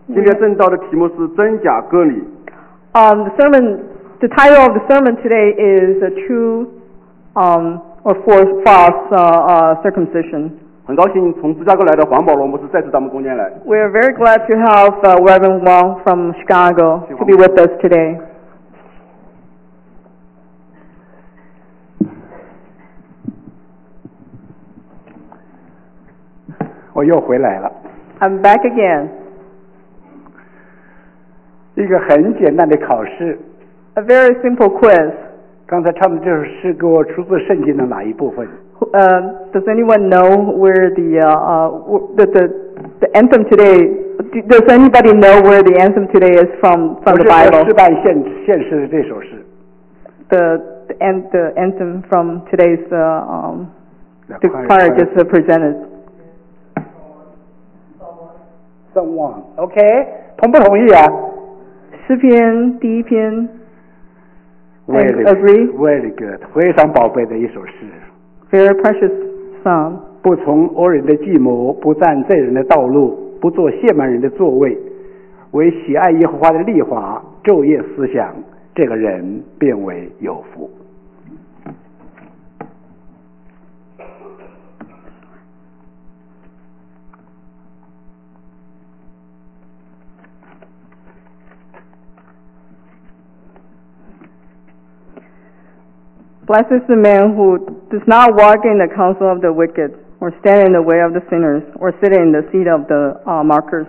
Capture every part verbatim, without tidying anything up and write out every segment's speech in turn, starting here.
今天正道的题目是真假割礼。 Um, the sermon, the title of the sermon today is a true um, or false uh, uh, circumcision. 很高兴从芝加哥来的黄保罗牧师再次到我们中间来。 We are very glad to have uh, Reverend Wang from Chicago to be with us today. 我又回来了。 I'm back again. 一个很简单的考试。 A very simple quiz. 刚才唱的这首诗歌出自圣经的哪一部分？ Uh, does anyone know where the uh, uh, the, the the anthem today? Does anybody know where the anthem today is from from the Bible? 诗班献献诗的这首诗。 The the, an, the anthem from today's uh, um, the choir just uh, presented. Someone, OK， 同不同意啊？ 诗篇第一篇。 Very agree. Very good， 非常宝贝的一首诗。 Very precious song. 不从恶人的计谋，不站罪人的道路，不做亵慢人的座位，为喜爱耶和华的律法，昼夜思想，这个人便为有福。 Blessed is the man who does not walk in the counsel of the wicked, or stand in the way of the sinners, or sit in the seat of the uh, mockers.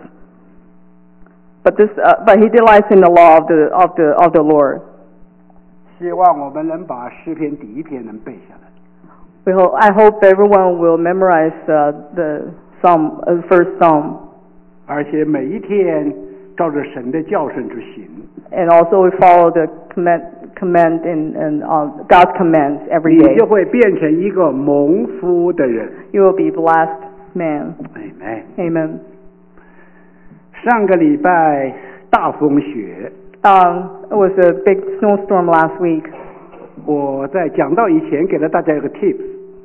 But this, uh, but he delights in the law of the of the of the Lord. 希望我们能把诗篇第一篇能背下来。 We hope, I hope everyone will memorize uh, the psalm, uh, first psalm. 而且每一天照着神的教训去行。 And also we follow the command, command and, and uh, God's commands every day. 你就会变成一个蒙福的人。 You will be blessed man. Amen. Amen. 上个礼拜大风雪。 Um, it was a big snowstorm last week. 我在讲到以前给了大家一个 tips.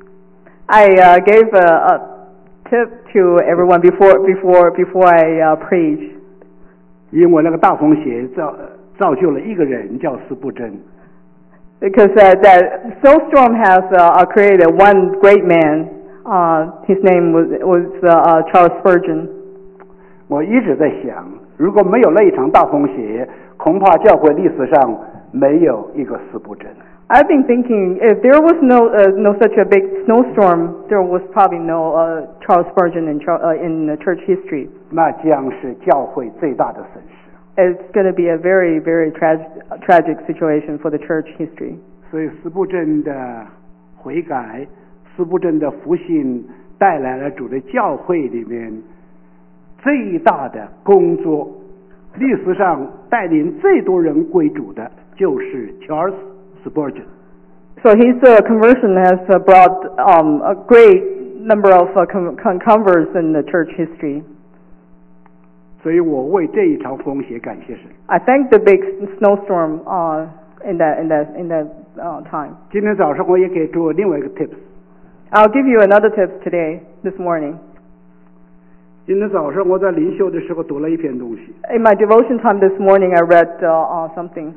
I uh, gave a, a tip to everyone before before before I uh, preach. 因为那个大风雪造造就了一个人叫司布真。 Because uh, that snowstorm has uh, created one great man. Uh, his name was was uh, uh, Charles Spurgeon. 我一直在想，如果没有那一场大风雪，恐怕教会历史上没有一个司布真。 I've been thinking if there was no uh, no such a big snowstorm, there was probably no uh, Charles Spurgeon in uh, in the church history. 那将是教会最大的损失。 It's going to be a very very tragic tragic situation for the church history. 所以司布真的悔改，司布真的复兴，带来了主的教会里面最大的工作。历史上带领最多人归主的就是 Charles Spurgeon. So his uh, conversion has uh, brought um, a great number of uh, con converts in the church history. 所以我为这一场风雪感谢神。 I thank the big snowstorm uh, in that in that in that uh, time. 今天早上我也给出另外一个 tips. I'll give you another tip today, this morning. 今天早上我在灵修的时候读了一篇东西。 In my devotion time this morning, I read uh, uh, something.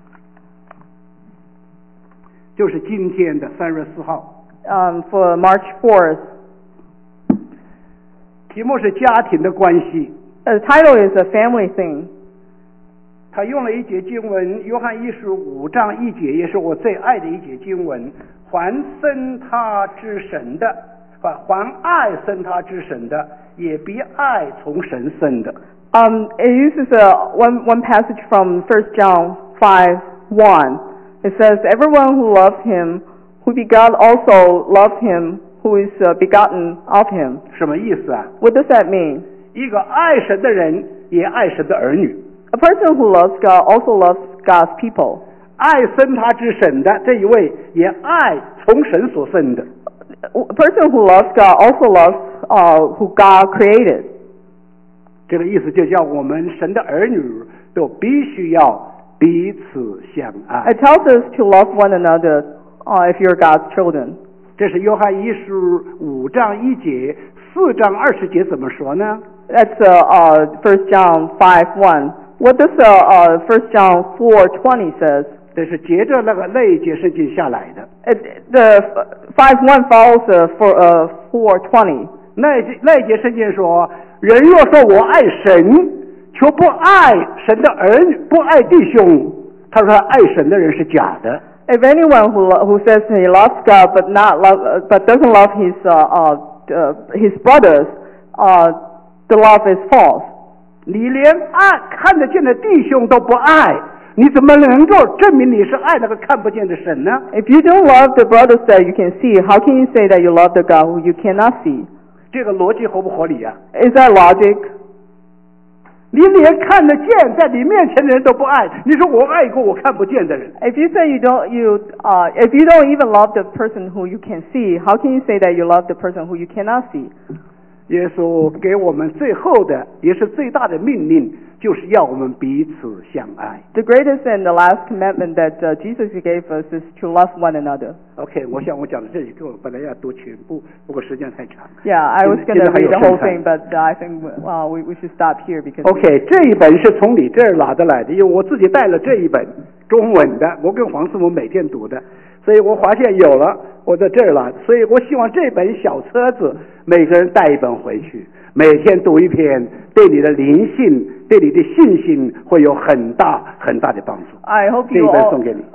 就是今天的三月四号。 Um, for March fourth. 题目是家庭的关系。 The title is a family thing. 他用了一节经文，约翰一书五章一节，也是我最爱的一节经文。还生他之神的，还爱生他之神的，也必爱从神生的。 Um, it uses a one one passage from First John five one. It says, "Everyone who loves him, who begot also loves him, who is uh, begotten of him." 什么意思啊？ What does that mean? 一个爱神的人也爱神的儿女。 A person who loves God also loves God's people. 爱生他之神的这一位，也爱从神所生的。 A person who loves God also loves uh, who God created. 这个意思就叫我们神的儿女都必须要彼此相爱。 It tells us to love one another uh, if you're God's children. 这是约翰一书五章一节，四章二十节怎么说呢？ That's uh, uh, First John five one. What does uh, uh, First John four twenty says? 这是接着那个那一节圣经下来的。 It, the five one follows uh, for uh, four twenty. 那一节那一节圣经说：“人若说我爱神，却不爱神的儿女，不爱弟兄，他说爱神的人是假的。” If anyone who lo- who says he loves God but not love uh, but doesn't love his uh, uh, uh, his brothers, uh, the love is false. 你连爱看得见的弟兄都不爱，你怎么能够证明你是爱那个看不见的神呢？ If you don't love the brothers that you can see, how can you say that you love the God who you cannot see? 这个逻辑合不合理啊？ Is that logic? 你连看得见在你面前的人都不爱，你说我爱一个我看不见的人？ If you say you don't you uh, if you don't even love the person who you can see, how can you say that you love the person who you cannot see? 耶稣给我们最后的也是最大的命令，就是要我们彼此相爱。 The greatest and the last commandment that uh, Jesus gave us is to love one another. OK， 我想我讲的这一个本来要读全部，不过时间太长。 Yeah, I was 现 going 在 to 还有 read the 剩 whole 菜 thing, but uh, I think uh, we, we should stop here because OK， 这一本是从你这儿拿得来的，因为我自己带了这一本中文的，我跟黄师母每天读的，所以我发现有了，我在这儿拿，所以我希望这本小册子每个人带一本回去，每天读一篇，对你的灵性、对你的信心会有很大很大的帮助。 I hope 这一 you 本 all 送给你。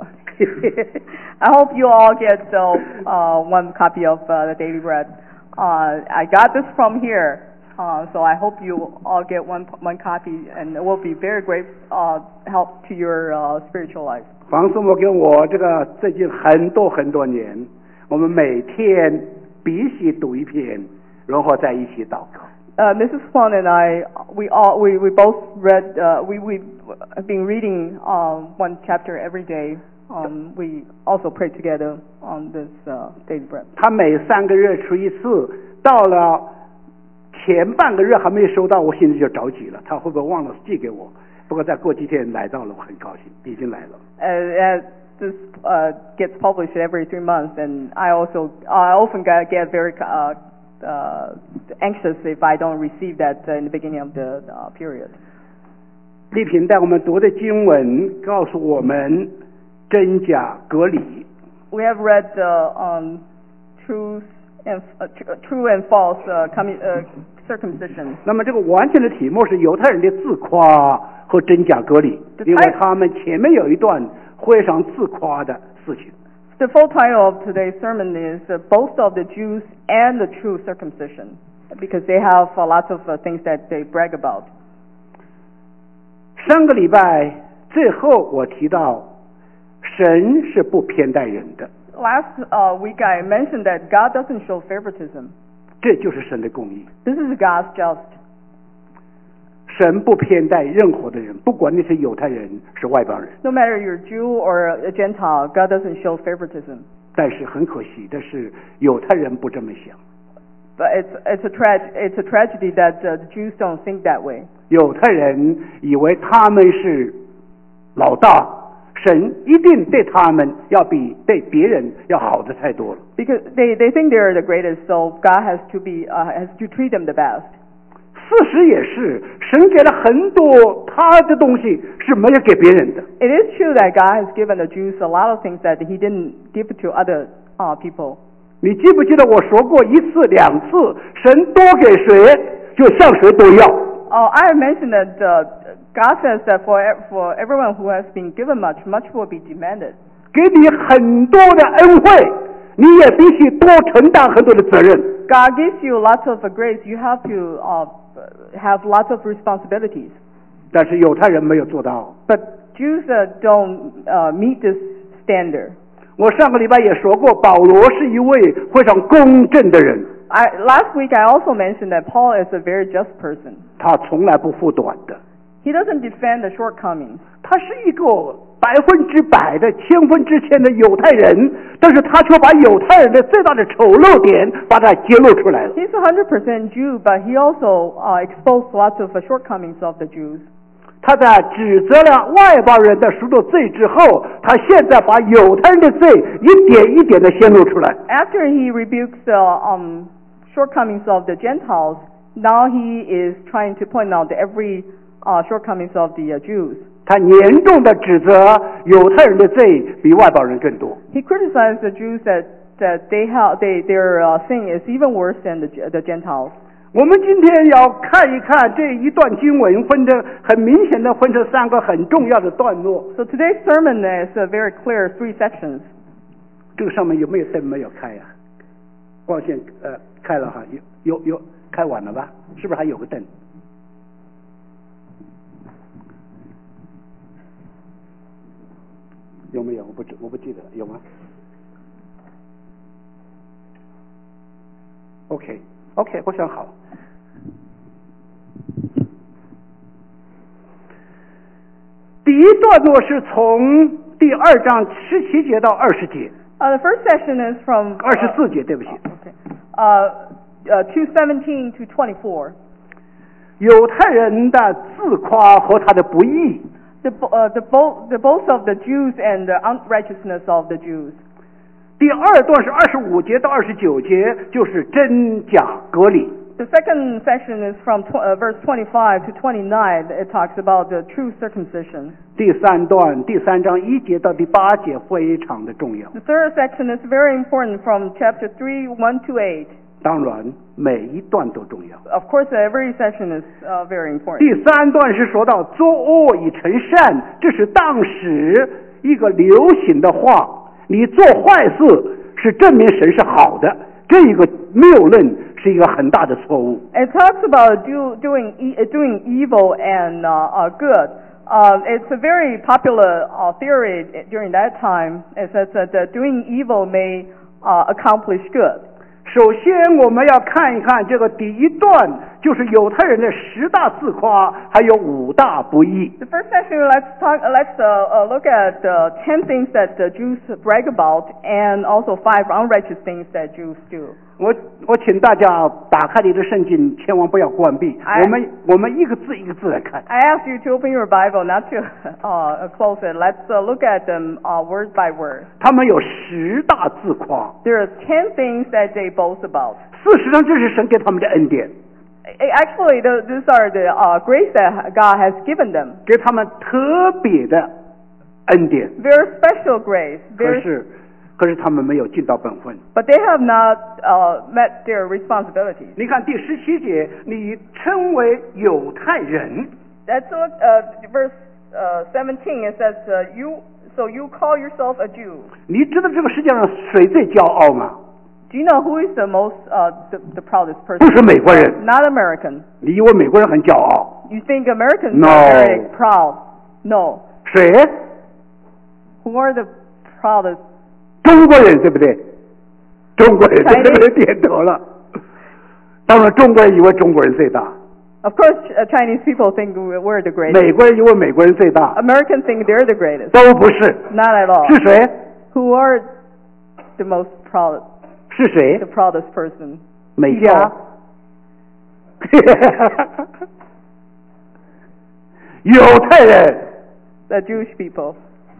I hope you all get uh, uh, one copy of uh, the Daily Bread. Uh, I got this from here, uh, so I hope you all get one one copy, and it will be very great uh, help to your uh, spiritual life. 黄师母跟我这个最近很多很多年，我们每天必须读一篇，然后在一起祷告。 Uh, Missus Kwan and I, we all we, we both read uh, we we've been reading um, one chapter every day. Um, we also pray together on this uh, Daily Bread. 他每三个月出一次，到了前半个月还没收到，我心里就着急了，他会不会忘了寄给我？不过再过几天来到了，我很高兴，已经来了。 Uh, as this uh, gets published every three months, and I also I often get, get very uh, uh, anxious if I don't receive that uh, in the beginning of the uh, period. 丽萍带我们读的经文告诉我们真假隔离。 We have read the um, truth and uh, tr- true and false uh, commu- uh, circumcision. 那么这个完全的题目是犹太人的自夸和真假隔离，因为他们前面有一段非常自夸的事情。 The full title of today's sermon is uh, Boast of the Jews and the True Circumcision, because they have uh, lots of uh, things that they brag about. 上个礼拜最后我提到，神是不偏待人的， Last uh, week I mentioned that God doesn't show favoritism. 这就是神的公义。 This is God's just. 神不偏待任何的人，不管你是犹太人是外邦人。 No matter you're a Jew or a Gentile, God doesn't show favoritism. 但是很可惜的是，犹太人不这么想。 But it's it's a trag it's a tragedy that uh, the Jews don't think that way. 犹太人以为他们是老大，神一定对他们要比对别人要好的太多了。 Because they, they think they're the greatest, so God has to be uh, has to treat them the best. 事实也是，神给了很多他的东西是没有给别人的。 It is true that God has given the Jews a lot of things that He didn't give to other uh, people. 你记不记得我说过一次两次，神多给谁就向谁多要。 Oh, I have mentioned that uh, God says that for for everyone who has been given much, much will be demanded. 给你很多的恩惠，你也必须多承担很多的责任。 God gives you lots of uh, grace. You have to uh, have lots of responsibilities. 但是犹太人没有做到。 But Jews uh, don't uh, meet this standard. 我上个礼拜也说过，保罗是一位非常公正的人， I, last week I also mentioned that Paul is a very just person. 他从来不护短的， He doesn't defend the shortcomings. 他是一个百分之百的、千分之千的犹太人，但是他却把犹太人的最大的丑陋点把它揭露出来了。 He's a hundred percent Jew, but he also uh, exposed lots of uh, shortcomings of the Jews. 他在指责了外邦人的许多罪之后，他现在把犹太人的罪一点一点的显露出来。 After he rebukes the um, shortcomings of the Gentiles, Now he is trying to point out every uh, shortcomings of the uh, Jews. 他严重的指责犹太人的罪比外邦人更多。 He criticized the Jews that that they have they their uh, sin is even worse than the the Gentiles. 我们今天要看一看这一段经文，分成很明显的分成三个很重要的段落。 So today's sermon is uh, very clear, three sections. 这个上面有没有灯没有开呀、啊？光线呃开了哈，有有有开晚了吧？是不是还有个灯？有没有？我不知我不记得有吗 ？OK OK， 我想好。第一段落是从第二章十七节到二十节。 Uh, the first section is from 二十四节，对不起。 okay. uh, uh, two seventeen to twenty-four. 犹太人的自夸和他的不义。 The uh, the boast the boast of the Jews and the unrighteousness of the Jews. 第二段是二十五节到二十九节，就是真假隔离。 The second section is from tw uh, verse twenty-five to twenty-nine. It talks about the true circumcision. 第三段第三章一节到第八节非常的重要。 The third section is very important from chapter three one to eight. 当然，每一段都重要。 Of course, every section is uh, very important. 第三段是说到作恶以成善，这是当时一个流行的话。你做坏事是证明神是好的，这一个谬论是一个很大的错误。 It talks about do, doing e doing evil and uh, uh, good. Uh, it's a very popular uh, theory during that time. It says that uh, doing evil may uh, accomplish good. 首先，我们要看一看这个第一段，就是犹太人的十大自夸，还有五大不义。 The first section, let's talk. Let's uh, uh, look at the ten things that the Jews brag about, and also five unrighteous things that Jews do. 我我请大家打开你的圣经，千万不要关闭。我们我们一个字一个字来看。 I ask you to open your Bible, not to uh, close it. Let's uh, look at them uh, word by word. 他们有十大自夸。 There are ten things that they boast about. 事实上，这是神给他们的恩典。 Actually, the, these are the uh, grace that God has given them. 给他们特别的恩典。 Very special grace. 可 Very, 是，可是他们没有尽到本分。 but they have not uh, met their responsibilities. 你看第十七节，你称为犹太人。 That's what, uh, verse uh, seventeen. It says, uh, "You so you call yourself a Jew." 你知道这个世界上谁最骄傲吗？ Do you know who is the most uh, the, the proudest person? 不是美国人。 Not American. 你以为美国人很骄傲？ You think Americans No. are very proud? No. 谁？ Who are the proudest? 中国人，对不对？中国人，对不对？点头了。当然，中国人以为中国人最大。 Of course, uh, Chinese people think we're the greatest. 美国人以为美国人最大。 Americans think they're the greatest. 都不是。 Not at all. 是谁？ Who are the most proud? 是谁 The？proudest person? 美加。犹太人。 The Jewish people.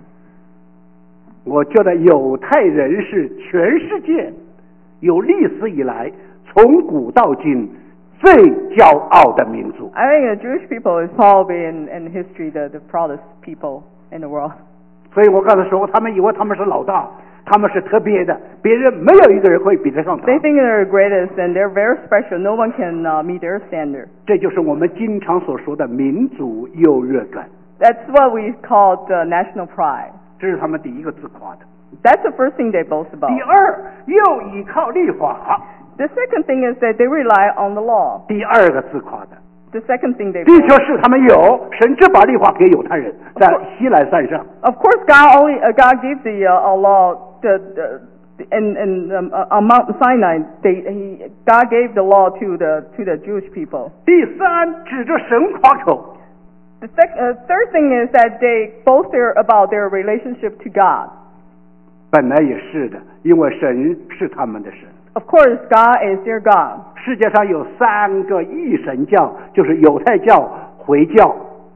我觉得犹太人是全世界有历史以来从古到今最骄傲的民族。 I think the Jewish people is probably in, in history the, the proudest people in the world. 所以我刚才说，他们以为他们是老大，他们是特别的，别人没有一个人会比得上他。 They think they're the greatest and they're very special. No one can uh, meet their standard. 这就是我们经常所说的民族优越感， That's what we call the national pride. 这是他们第一个自夸的。 That's the first thing they boast about. 第二，又依靠律法。 The second thing is that they rely on the law. 第二个自夸的， The second thing they 的 boast. 确是他们有，神只把律法给犹太人，在西奈山上。 Of course, God only uh, God gave the uh, law the, the in in um, uh, on Mount Sinai. They he, God gave the law to the to the Jewish people. 第三，指着神夸口。 The sec, uh, third thing is that they boast their, about their relationship to God. 本来也是的，因为神是他们的神。 Of course, God is their God. 世界上有三个一神教，就是犹太教、回教。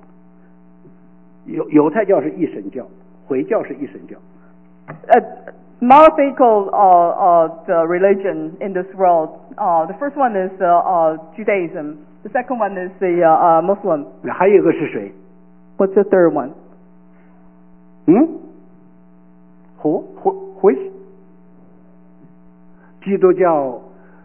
犹犹太教是一神教，回教是一神教。 A monotheical uh, uh, the religion in this world Uh, the first one is uh, uh, Judaism. The second one is the uh, uh, Muslim. 还有一个是谁？ What's the third one? 嗯，回回回，基督教，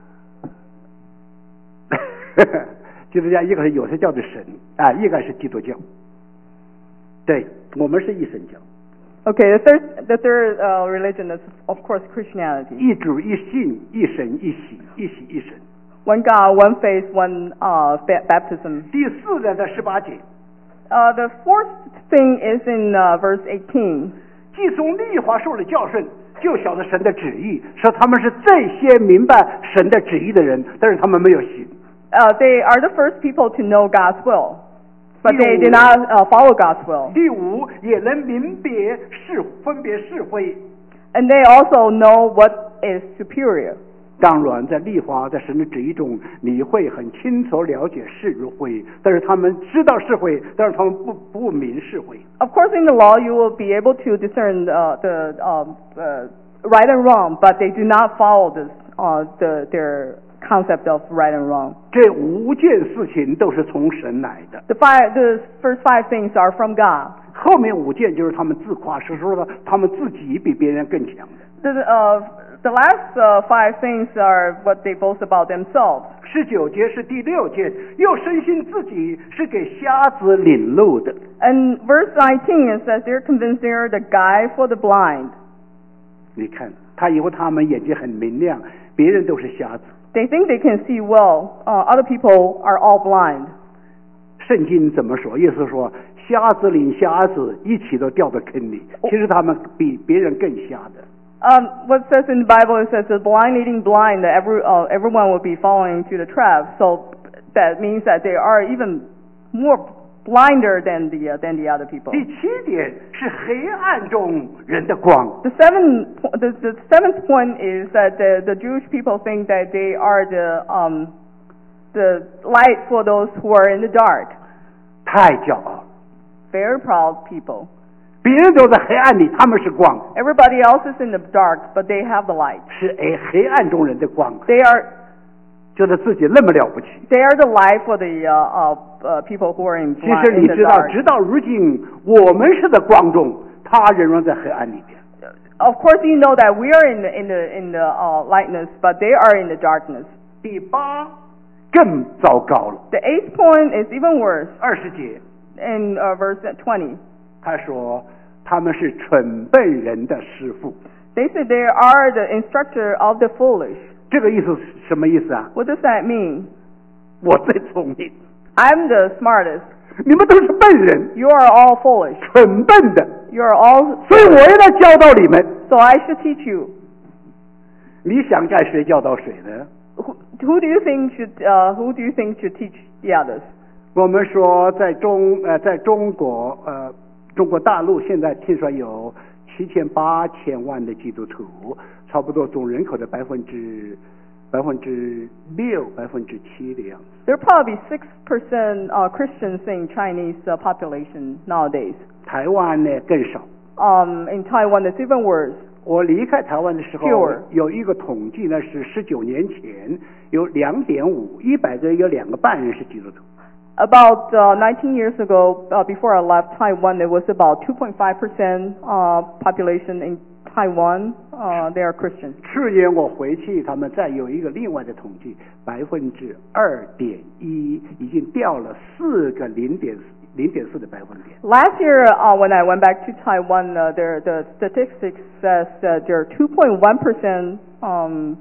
基督教一个是有的教的神啊，一个是基督教。对，我们是一神教。 Okay, the third, the third uh, religion is, of course, Christianity. 一主一信，一神一喜，一喜一神。 One God, one faith, one uh, ba- baptism. 第四呢，在十八节， Uh, the fourth thing is in uh, verse eighteen. 既从律法受了教训，就晓得神的旨意，说他们是最先明白神的旨意的人，但是他们没有信。 Uh, they are the first people to know God's will, but they 第五 did not uh, follow God's will. 第五，也能明别是分别是非。 And they also know what is superior. 当然，在律法在神的旨意中，你会很清楚了解是与非，但是他们知道是非，但是他们不不明是非。 Of course, in the law, you will be able to discern uh, the um, uh, right and wrong, but they do not follow this, uh, the, their concept of right and wrong. 这五件事情都是从神来的， The five, the first five things are from God. 后面五件就是他们自夸，是说的他们自己比别人更强的。 The, uh, the last uh, five things are what they boast about themselves. 十九节是第六件，又深信自己是给瞎子领路的。 And verse nineteen, it says they're convinced they're the guide for the blind. 你看，他以为他们眼睛很明亮，别人都是瞎子。 They think they can see well. Uh, other people are all blind. 圣经怎么说？意思说，瞎子领瞎子一起都掉到坑里。其实他们比别人更瞎的。 Um, what it says in the Bible, it says the blind leading blind, that every, uh, everyone will be falling into the trap. So that means that they are even more blinder than the, uh, than the other people. 第七点是黑暗中人的光。 The seventh, the, the seventh point is that the, the Jewish people think that they are the, um, the light for those who are in the dark. 太骄傲， Very proud people. 别人都在黑暗里，他们是光， Everybody else is in the dark, but they have the light. 是哎黑暗中人的光， They are, 觉得自己那么了不起。 they are the light for the uh, uh, uh, people who are in, 其 blind, 实 in 你 the 知道， dark. 直到如今，我们是在光中，他仍然在黑暗里边。 Of course, you know that we are in the in the in the uh, lightness, but they are in the darkness. 第八更糟糕了， The eighth point is even worse. 二十节 In uh, verse twenty, 他说他们是蠢笨人的师傅。 they say they are the instructor of the foolish. 这个意思是什么意思啊？ What does that mean? 我最聪明， I'm the smartest. 你们都是笨人， You are all foolish. 蠢笨的， You are all. 所以我也来教导你们。 So I should teach you. 你想该谁教导谁呢？ Who, who do you think should uh, who do you think should teach the others? 我们说在中呃在中国呃中国大陆现在听说有七千八千万的基督徒，差不多总人口的百分之百分之六百分之七的样子。 There are probably six percent uh, Christians in Chinese uh, population nowadays. 台湾呢更少。 Um, in Taiwan, it's even worse. 我离开台湾的时候 Sure. 有一个统计呢，是十九年前有两点五，一百个有两个半人是基督徒。 About uh, nineteen years ago, uh, before I left Taiwan, there was about two point five percent uh, population in Taiwan. Uh, they are Christian. 去年我回去，他们再有一个另外的统计，百分之二点一，已经掉了四个零点零点四的百分点。 Last year, uh, when I went back to Taiwan, uh, there, the statistics says that there are two point one percent um,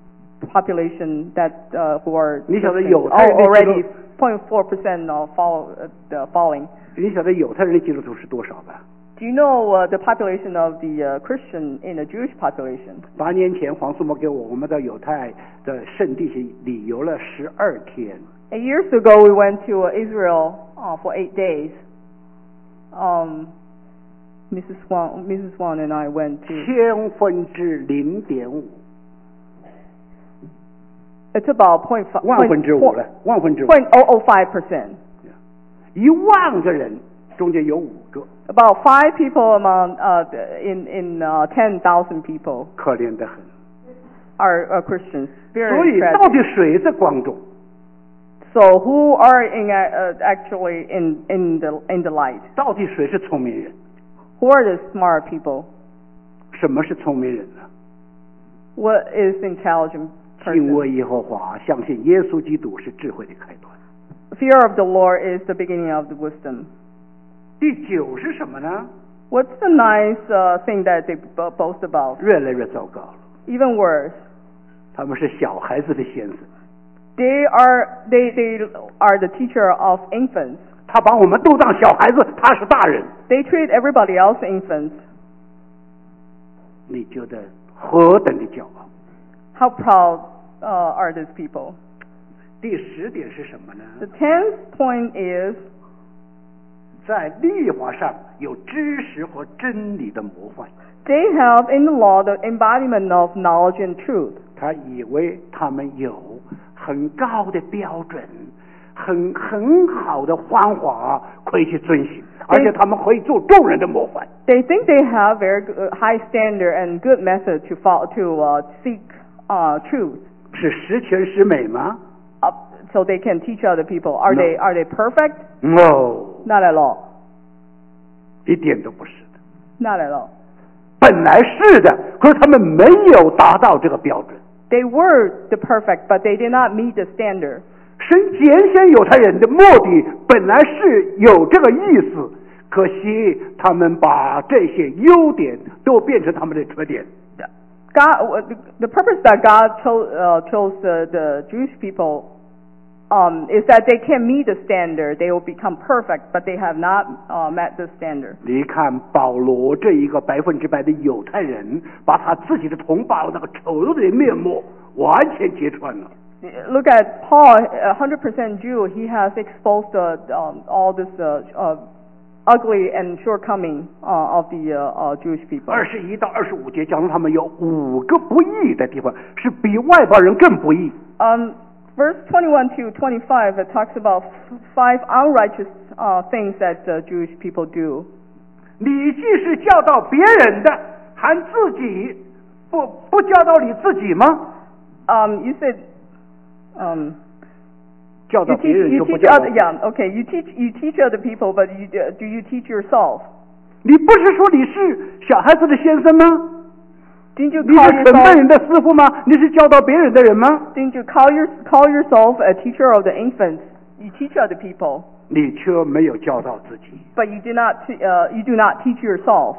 population that uh, who are 你晓得 Christians. 犹太人 Oh, 的基督 already zero point four percent uh, follow uh, the following. 你晓得犹太人的基督徒是多少吧？ Do you know uh, the population of the uh, Christian in the Jewish population? 八年前黄素墨给我，我们到犹太的圣地去旅游了十二天。 Eight years ago, we went to uh, Israel uh, for eight days. Um, Missus Wang, Missus Wang and I went to. 千分之零点五， It's about point five. 万分之五了，万分之五， Point oh oh five percent. 一万个人中间有五个， About five people among uh, in in uh, ten thousand people 可怜得很。 are uh, Christians. 所 Very 以到 tragic. 底谁在光中？ So who are in, uh, actually in, in, the, in the light? 到底谁是聪明人？ Who are the smart people? 什么是聪明人呢？ What is intelligent 敬 person? 畏耶和华，相信耶稣基督是智慧的开端。 Fear of the Lord is the beginning of the wisdom. 第九是什么呢？ What's the nice uh, thing that they bo- boast about? 越来越糟糕了， Even worse, 他们是小孩子的先生， they are they they are the teacher of infants. 他把我们都当小孩子，他是大人， They treat everybody else infants. 你觉得何等的骄傲？ How proud uh, are these people? 第十点是什么呢？ The tenth point is 在律法上有知识和真理的模范， they have in the law the embodiment of knowledge and truth. 他以为他们有很高的标准，很很好的方法可以去遵循，而且他们可以做众人的模范。 They think they have very good, high standard and good method to follow, to uh, seek uh, truth, 是十全十美吗 uh, so they can teach other people. Are No. they are they perfect? ？No， Not at all. 一点都不是的。 Not at all. 本来是的，可是他们没有达到这个标准。 They were the perfect, but they did not meet the standard. 神拣选犹太人的目的本来是有这个意思，可惜他们把这些优点都变成他们的缺点。 God, the purpose that God chose, uh, chose the, the Jewish people um, is that they can meet the standard. They will become perfect, but they have not uh, met the standard. 你看保罗这一个百分之百的犹太人，把他自己的同胞那个丑陋的面目完全揭穿了。 Look at Paul, a hundred percent Jew. He has exposed uh, um, all this uh, uh, ugly and shortcoming uh, of the uh, uh, Jewish people. 二十一到二十五节讲到他们有五个不义的地方，是比外邦人更不义。 Um, verse twenty-one to twenty-five, it talks about f- five unrighteous uh, things that uh, Jewish people do. 你既是教导别人的，还自己不不教导你自己吗？ Um, you said, um, 教导 you 别 teach, 人 you 就不 teach 教导 other, yeah, okay, you teach, you teach other people, but you, uh, do you teach yourself? 你不是说你是小孩子的先生吗？ Didn't you 你 call 是成年人 yourself, 的师傅吗？你是教导别人的人吗？ didn't you call your, call yourself a teacher of the infants? You teach other people, 你却没有教导自己。 but you do not, te- uh, you do not teach yourself.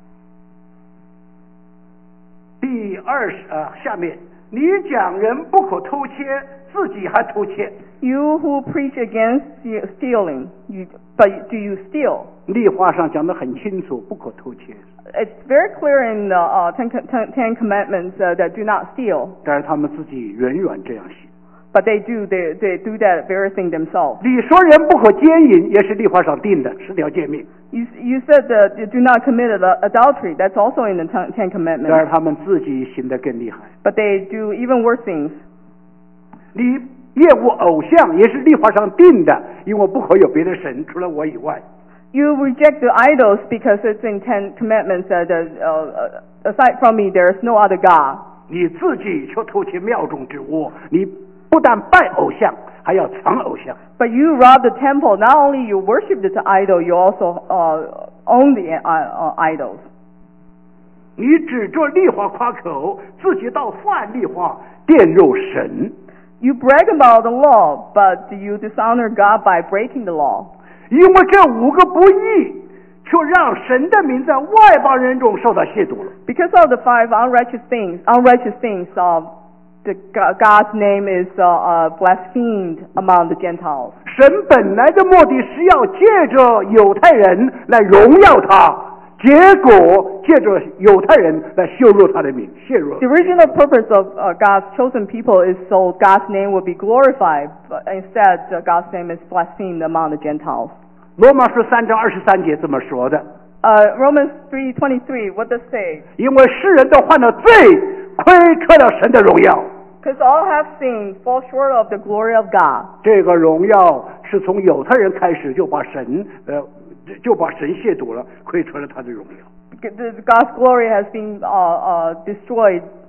第二十啊，下面你讲人不可偷窃，自己还偷窃。 You who preach against ste- stealing, you, but do you steal? 律法上讲得很清楚，不可偷窃。 It's very clear in the uh, Ten, Ten, Ten Commandments uh, that do not steal, 但是他们自己仍然这样行。 but they do, they, they do that very thing themselves. 你说人不可奸淫，也是律法上定的十条诫命， You, you said that you do not commit ad- adultery. That's also in the Ten, Ten 但是 Commandments. 他们自己行得更厉害。 But they do even worse things. 你厌恶偶像，也是律法上定的，因为不可有别的神除了我以外。 You reject the idols because it's in Ten Commandments that uh, uh, aside from me there is no other God. 你自己却偷窃庙中之物，你不但拜偶像，还要藏偶像。 But you rob the temple. Not only you worship the idol, you also uh, own the uh, uh, idols. 你指着律法夸口，自己倒犯律法，玷辱神。 You brag about the law, but you dishonor God by breaking the law. 因为这五个不义，却让神的名在外邦人中受到亵渎了。 Because of the five unrighteous things, unrighteous things, uh, the, God's name is uh, uh, blasphemed among the Gentiles. 神本来的目的是要借着犹太人来荣耀他，结果借着犹太人来羞辱他的名，亵辱。 The original purpose of uh, God's chosen people is so God's name will be glorified, but instead uh, God's name is blasphemed among the Gentiles. 罗马书三章二十三节这么说的： Uh, Romans three twenty-three, what does it say? 因为世人都犯了罪，亏缺了神的荣耀。 Because all have sinned, fall short of the glory of God. 这个荣耀是从犹太人开始就把神呃就把神亵渎了，亏缺了他的荣耀。 The- God's glory has been uh, uh, destroyed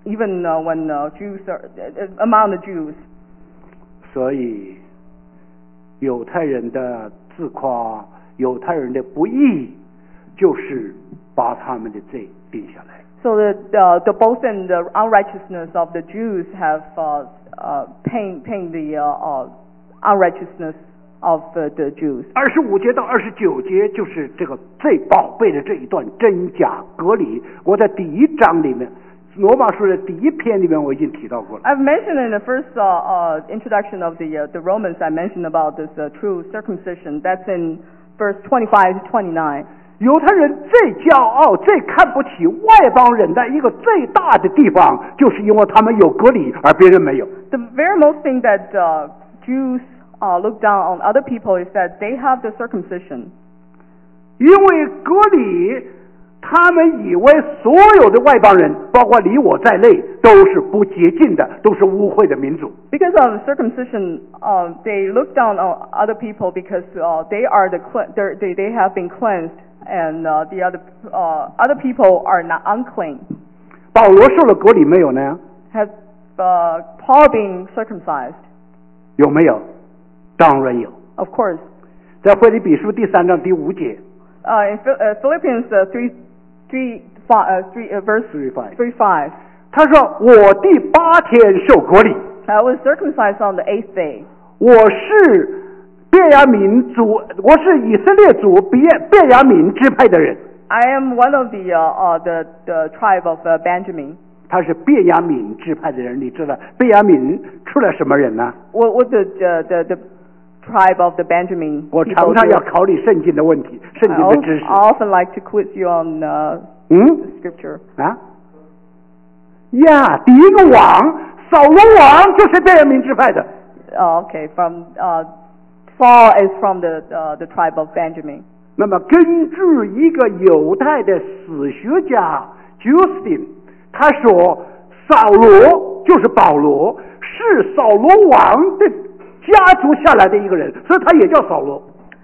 even uh, when uh, Jews are uh, among the Jews. 所以犹太人的自夸，犹太人的不义，就是把他们的罪定下来。 So the uh, the boast and the unrighteousness of the Jews have uh, uh, pain pain the uh, uh, unrighteousness of uh, the Jews. 二十五节到二十九节就是这个最宝贝的这一段真假隔离。我在第一章里面，罗马书的第一篇里面我已经提到过了。 I've mentioned in the first uh, uh, introduction of the uh, the Romans. I mentioned about this uh, true circumcision. That's in verse twenty-five to twenty-nine. 犹太人最骄傲、最看不起外邦人的一个最大的地方，就是因为他们有隔离，而别人没有。 The very most thing that uh, Jews uh, look down on other people is that they have the circumcision. 因为隔离，他们以为所有的外邦人，包括你我在内，都是不洁净的，都是污秽的民族。 Because of circumcision, uh, they look down on other people because uh, they are the cle- they they have been cleansed, and uh, the other uh, other people are not unclean. 保罗受了隔离没有呢？ Has uh, Paul been circumcised? 有没有？当然有。 Of course. 在腓立比书第三章第五节。 Uh, in Phil- uh, Philippians uh, three three five uh, three uh, verse three five. three five. 他说：“我第八天受隔离， I was circumcised on the eighth day. 我是便雅悯族，我是以色列族便便雅悯支派的人。 I am one of the uh, uh, the the tribe of uh, Benjamin. 他是便雅悯支派的人，你知道便雅悯出了什么人呢？ What what the uh, the the tribe of the Benjamin 我 people 常常 do? 要考虑圣经的问题，圣 I 经的知 al- 识。 I often like to quiz you on uh, 嗯 the scripture. 啊呀，第一个王扫罗王就是便雅悯支派的。 Oh, okay, from uh, Saul is from the uh, the tribe of Benjamin. 那么根据一个犹太的史学家 Justin， 他说扫罗就是保罗，是扫罗王的家族下来的一个人，所以他也叫扫罗。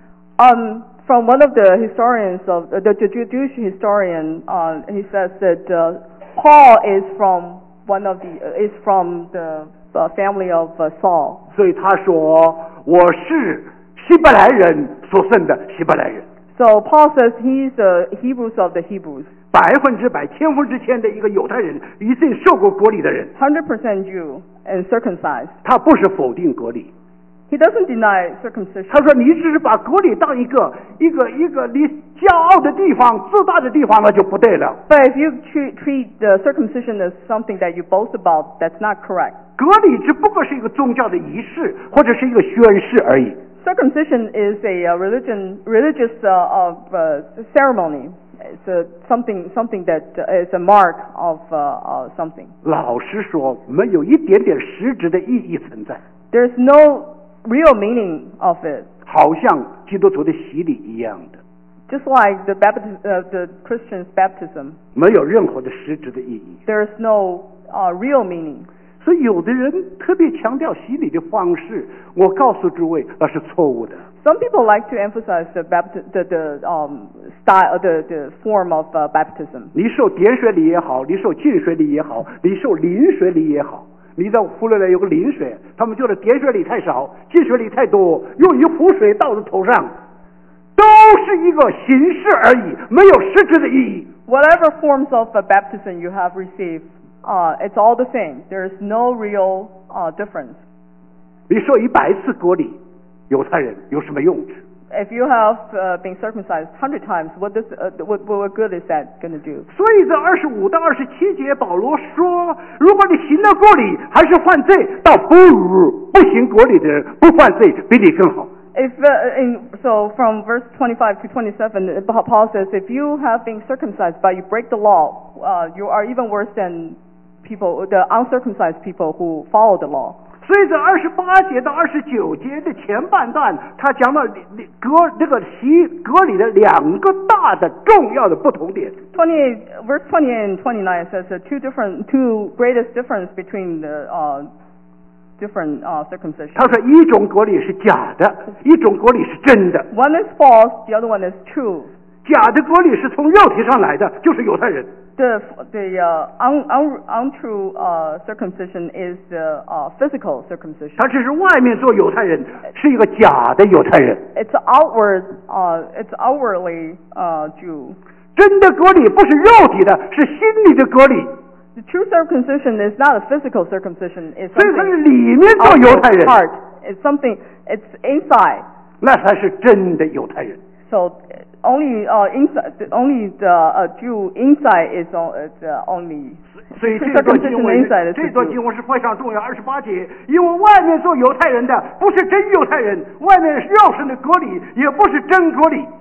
Um, from one of the historians of uh, the, the Jew- Jewish historian, uh, he says that uh, Paul is from one of the uh, is from the uh, family of uh, Saul. 所以他说我是希伯来人所生的希伯来人， So Paul says he's the Hebrews of the Hebrews, 百分之百、千分之千的一个犹太人，一定受过割礼的人。 hundred percent Jew and circumcised. 他不是否定割礼， He doesn't deny circumcision. 他说你只是把割礼当一个一个一个你骄傲的地方、自大的地方，那就不对了。 But if you treat, treat the circumcision as something that you boast about, that's not correct. 割礼只不过是一个宗教的仪式，或者是一个宣誓而已。 Circumcision is a uh, religion, religious uh, of uh, ceremony. It's a, something, something that uh, is a mark of uh, uh, something. 老实说，没有一点点实质的意义存在， There's no real meaning of it. 好像基督徒的洗礼一样的， Just like the baptism, uh, the Christian's baptism, 没有任何的实质的意义。 there's no uh, real meaning. 所以有的人特别强调洗礼的方式，我告诉诸位，那是错误的。 Some people like to emphasize the bapti- the, the um, style, the, the form of uh, baptism. 你受点水礼也好，你受浸水礼也好，你受淋水礼也好，你在湖里来有个淋水，他们觉得点水礼太少，浸水礼太多，用一壶水倒在头上，都是一个形式而已，没有实质的意义。 Whatever forms of uh, baptism you have received, uh, it's all the same. There is no real uh, difference. 你受一百次割礼，犹太人有什么用处？ If you have uh, been circumcised hundred times, what does uh, what, what good is that going to do? 所以在二十五到二十七节，保罗说，如果你行了割礼还是犯罪，倒不如不行割礼的人不犯罪比你更好。 If uh, in, so, from verse twenty-five to twenty-seven, uh, Paul says, if you have been circumcised but you break the law, uh, you are even worse than people, the uncircumcised people who follow the law. 所以在二十八节到二十九节的前半段，他讲到割这个洗割礼的两个大的重要的不同点。 twenty-eight, verse twenty-eight and twenty-nine says the two different, two greatest difference between the uh, different uh, circumcision. 他说一种割礼是假的，一种割礼是真的。 One is false, the other one is true. 假的割礼是从肉体上来的，就是犹太人。 The the uh, un, un, untrue uh, circumcision is the uh, physical circumcision. 他只是外面做犹太人，是一个假的犹太人。 It's outward. Uh, it's outwardly uh, Jew. 真的割礼不是肉体的，是心里的割礼。 The true circumcision is not a physical circumcision. It's 所以他是 something 里面做犹太 outward 人， heart. It's something. It's inside. 那才是真的犹太人。 So only uh, inside. Only the uh, Jew inside is on, is, uh, only. 所以 True 这段经 circumcision 文， inside is 这 the 段 Jew. 经文是非常重要，二十八节，因为外面做犹太人的不是真犹太人，外面肉身的割礼也不是真割礼。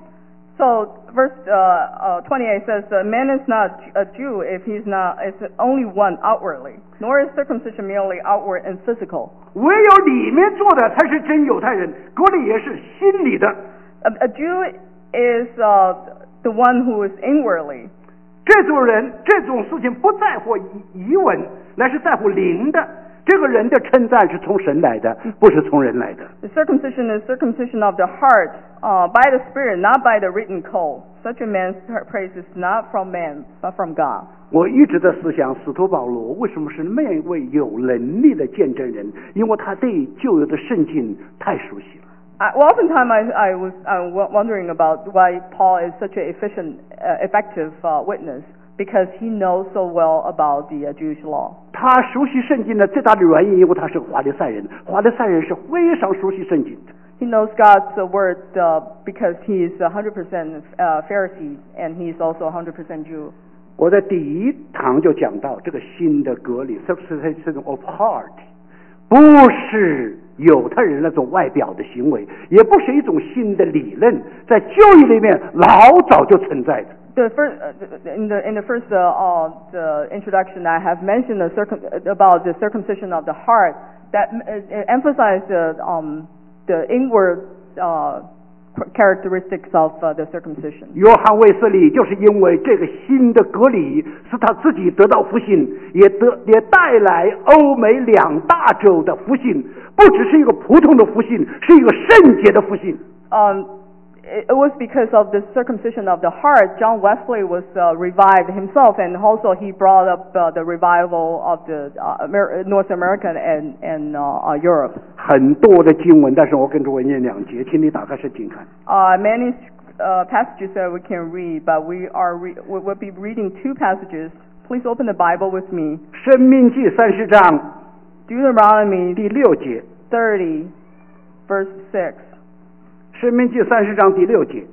So verse uh, uh, twenty-eight says, "A man is not a Jew if he's not. It's only one outwardly, nor is circumcision merely outward and physical." 唯有里面做的才是真犹太人，割礼也是心里的。 A, a Jew is uh, the one who is inwardly. 这种人这种事情不在乎仪文，乃是在乎灵的。这个人的称赞是从神来的，不是从人来的。 The circumcision is circumcision of the heart uh, by the Spirit, not by the written code. Such a man's praise is not from man, but from God. 我一直在思想，使徒保罗为什么是那位有能力的见证人？因为他对旧约的圣经太熟悉了。 I, well, oftentimes I, I was I was wondering about why Paul is such an efficient, uh, effective uh, witness, because he knows so well about the uh, Jewish law. 他熟悉圣经的最大的原因，因为他是华利赛人，华利赛人是非常熟悉圣经的。 He knows God's uh, word uh, because he is one hundred percent uh, Pharisee and he is also one hundred percent Jew. 我在第一堂就讲到这个新的隔离 （circumcision of heart），不是犹太人那种外表的行为，也不是一种新的理论，在旧约里面老早就存在的。 The first, uh, in the in the first uh, uh, the introduction, I have mentioned the circum, about the circumcision of the heart that uh, emphasized the um, the inward uh, characteristics of uh, the circumcision. 约翰卫斯理就是因为这个新的隔离，使他自己得到福信，也得也带来欧美两大洲的福信，不只是一个普通的福信，是一个圣洁的福信。 Um, it, it was because of the circumcision of the heart, John Wesley was uh, revived himself, and also he brought up uh, the revival of the uh, Amer North America and and uh, uh, Europe. 很多的经文，但是我跟诸位念两节，请你打开圣经看。 Uh, many uh, passages that we can read, but we are re we will be reading two passages. Please open the Bible with me. 申命记三十章 Deuteronomy 第六节， thirty, verse six. 申命记三十章第六节。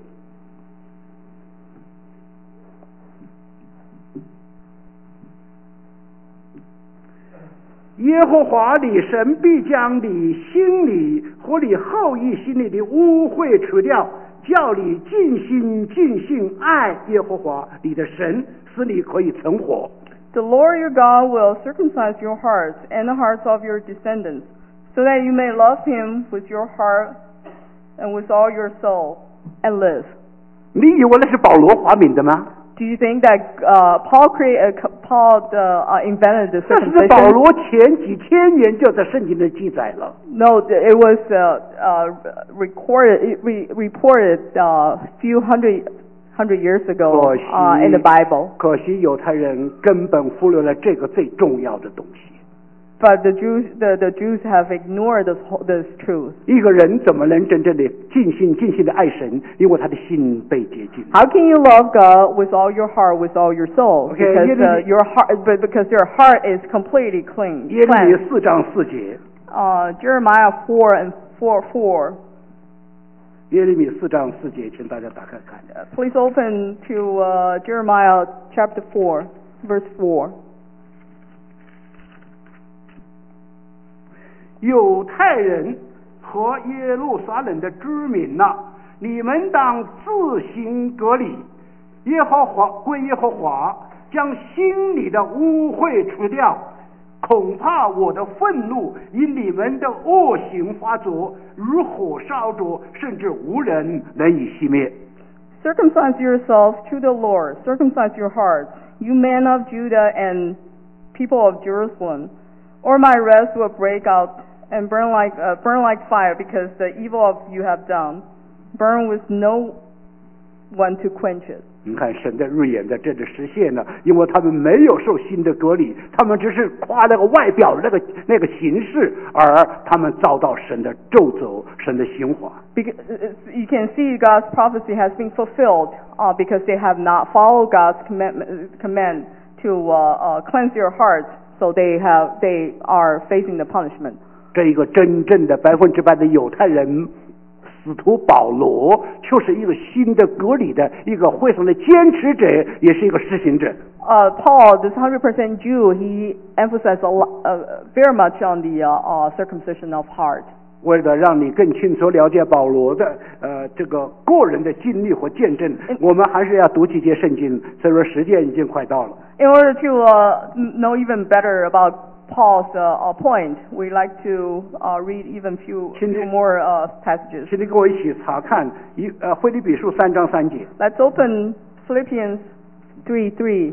耶和华你神必将你心里和你后裔心里的污秽除掉，叫你尽心尽性爱耶和华你的神，使你可以存活。 The Lord your God will circumcise your hearts and the hearts of your descendants, so that you may love him with your heart and with all your soul, and live. 你以为那是保罗发明的吗？ Do you think that uh, Paul created, uh, Paul uh, invented the 这是保 circumcision? 罗前几千年就在圣经里记载了。 No, it was uh, uh, recorded, re reported a uh, few hundred hundred years ago 可惜 uh, in the Bible. 可惜犹太人根本忽略了这个最重要的东西。 But the Jews, the, the Jews have ignored this, whole- this truth. 一个人怎么能真正的尽心尽心的爱神？因为他的心被洁净。 How can you love God with all your heart, with all your soul? Okay, because uh, Yeremi- your heart, but because your heart is completely clean. 耶利米 cleansed. 四章四节， Uh, Jeremiah four and four four. 耶利米四章四节，请大家打开看。 Uh, Please open to uh, Jeremiah chapter four, verse four. 犹太人和耶路撒冷的居民呐、你们当自行隔离，耶和华归耶和华，将心里的污秽除掉。恐怕我的愤怒因你们的恶行发作，如火烧着，甚至无人能以熄灭。 Circumcise yourselves to the Lord. Circumcise your hearts, you men of Judah and people of Jerusalem, or my wrath will break out and burn like uh, burn like fire, because the evil of you have done, burn with no one to quench it. 你看神的瑞眼在这里实现了，因为他们没有受新的隔离，他们只是夸那个外表的那个那个形式，而他们遭到神的咒诅，神的刑罚。 Because you can see God's prophecy has been fulfilled uh, because they have not followed God's command, command to uh, uh, cleanse your hearts, so they have they are facing the punishment. 这一个真正的百分之百的犹太人。使徒保罗就是一个新的隔离的一个会上的坚持者，也是一个实行者。 Uh, Paul, this one hundred percent Jew, he emphasized a lot, uh, very much on the uh, uh, circumcision of heart. 为了让你更清楚了解保罗的呃这个个人的经历和见证，我们还是要读几节圣经。所以说时间已经快到了。 In order to uh, know even better about Paul's uh, uh, point, we like to uh, read even few, few more uh, passages. 请你跟我一起查看一呃腓立比书三章三节。 Let's open Philippians three three.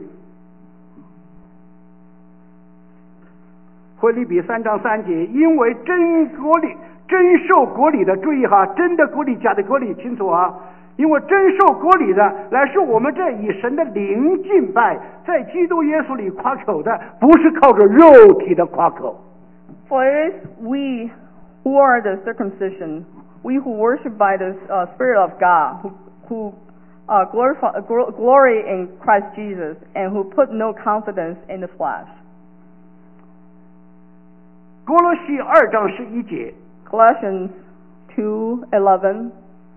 腓立比三章三节，因为真国礼、真受国礼的，注意哈，真的国礼、假的国礼，清楚啊。因为真受国礼的，乃是我们这以神的灵敬拜，在基督耶稣里夸口的，不是靠着肉体的夸口。 For it is we who are the circumcision, we who worship by the uh, Spirit of God, who, who uh, glorify, uh, glory in Christ Jesus, and who put no confidence in the flesh. 哥罗西二章十一节 Colossians two eleven.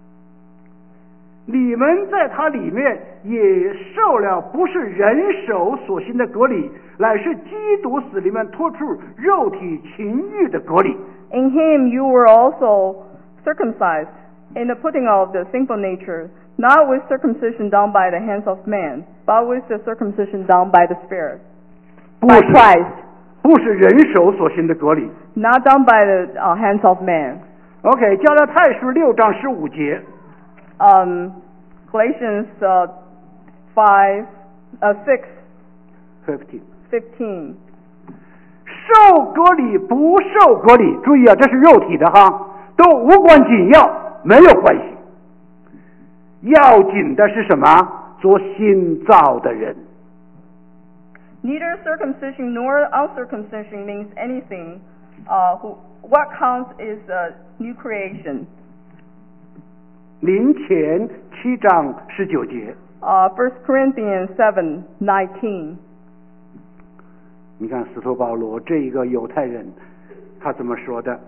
你们在他里面也受了不是人手所行的割礼，乃是基督死里面脱出肉体情欲的割礼。 In him you were also circumcised in the putting of the sinful nature, not with circumcision done by the hands of man, but with the circumcision done by the Spirit, by Christ. 不是人手所行的割礼 not done by the uh, hands of man. OK， 加拉太书六章十五节。 Um, Galatians uh, five, uh, six, fifteen, fifteen. 受割礼不受割礼，注意啊，这是肉体的哈，都无关紧要，没有关系。要紧的是什么？做新造的人。 Neither circumcision nor uncircumcision means anything. Uh, who, what counts is a new creation. 林前七章十九节。 Uh, First Corinthians seven nineteen. 你看使徒保罗这一个犹太人，他怎么说的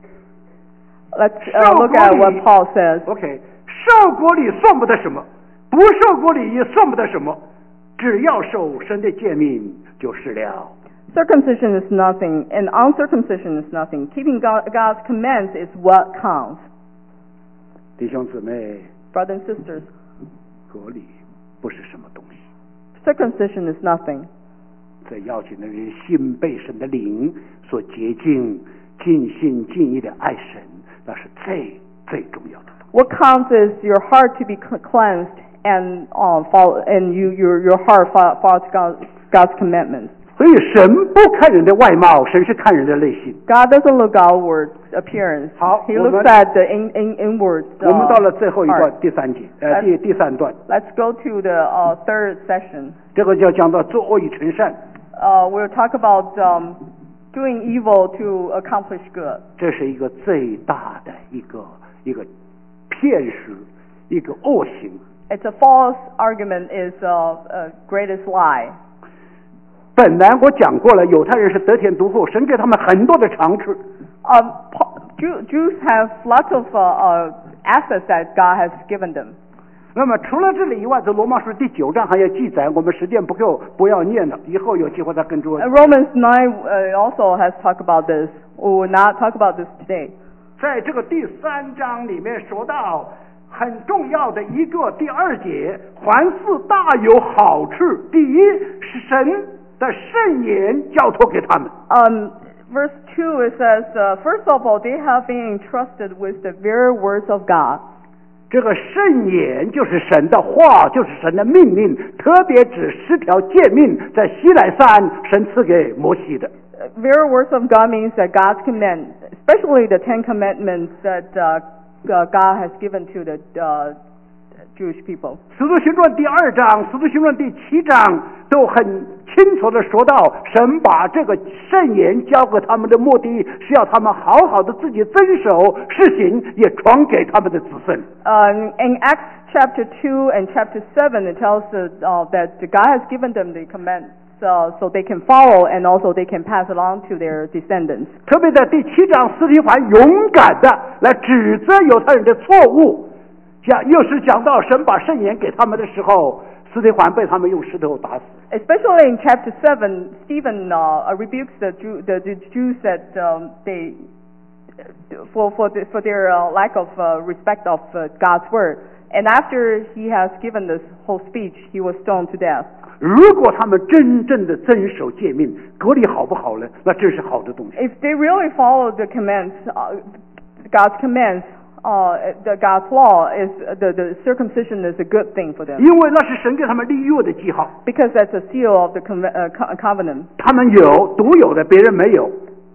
？Let's uh, look at what Paul says. OK， 受割礼算不得什么，不受割礼也算不得什么，只要受神的诫命就是了。 Circumcision is nothing, and uncircumcision is nothing. Keeping God, God's commands is what counts. 弟兄姊妹 Brothers and sisters, 割礼不是什么东西。 Circumcision is nothing. 最要紧的是心被神的灵所洁净，尽心尽意的爱神，那是最最重要的。 What counts is your heart to be cleansed and uh, follow, and you your your heart follows God's God's commandments. 所以神不看人的外貌，神是看人的内心。 God doesn't look outward appearance. 好 He looks at the in, in, inward. Uh, 我们到了最后一段 heart. 第三节，呃，第第三段。 Let's go to the uh, third section. 这个就讲到作恶以成善。 Uh, we'll talk about um, doing evil to accomplish good. 这是一个最大的一个一个骗术，一个恶行。 It's a false argument. Is a, a greatest lie. 本来我讲过了，犹太人是得天独厚，神给他们很多的长处。 Um, Jew, Jews have lots of uh, uh, assets that God has given them. 那么除了这里以外，在罗马书第九章还有记载，我们时间不够，不要念了，以后有机会再跟诸位。 Romans nine uh, also has talked about this. We will not talk about this today. 在这个第三章里面说到很重要的一个第二节，凡事大有好处。第一是神的圣言交托给他们。 Um, verse two it says, uh, first of all, they have been entrusted with the very words of God. 这个圣言就是神的话，就是神的命令，特别指十条诫命，在西奈山神赐给摩西的。 Very words of God means that God's command, especially the Ten Commandments that uh, God has given to the uh, Jewish people. 使徒行传第二章、使徒行传第七章都很清楚的说到，神把这个圣言交给他们的目的是要他们好好的自己遵守实行，也传给他们的子孙。 Uh, in Acts chapter two and chapter seven, it tells us uh, that God has given them the commandments uh, so they can follow and also they can pass it on to their descendants. 特别在第七章，司提反勇敢的来指责犹太人的错误，讲又是讲到神把圣言给他们的时候，司提反被他们用石头打死。 Especially in chapter seven, Stephen uh, rebukes the, Jew, the, the Jews that um, they for for the, for their uh, lack of uh, respect of uh, God's word. And after he has given this whole speech, he was stoned to death. 如果他们真正的遵守诫命，隔离好不好呢？那这是好的东西。 If they really follow the commands, uh, God's commands, uh, the God's law is the the circumcision is a good thing for them 因为那是神给他们立约的记号， because that's a seal of the con- uh, co- covenant. 他们有独有的，别人没有。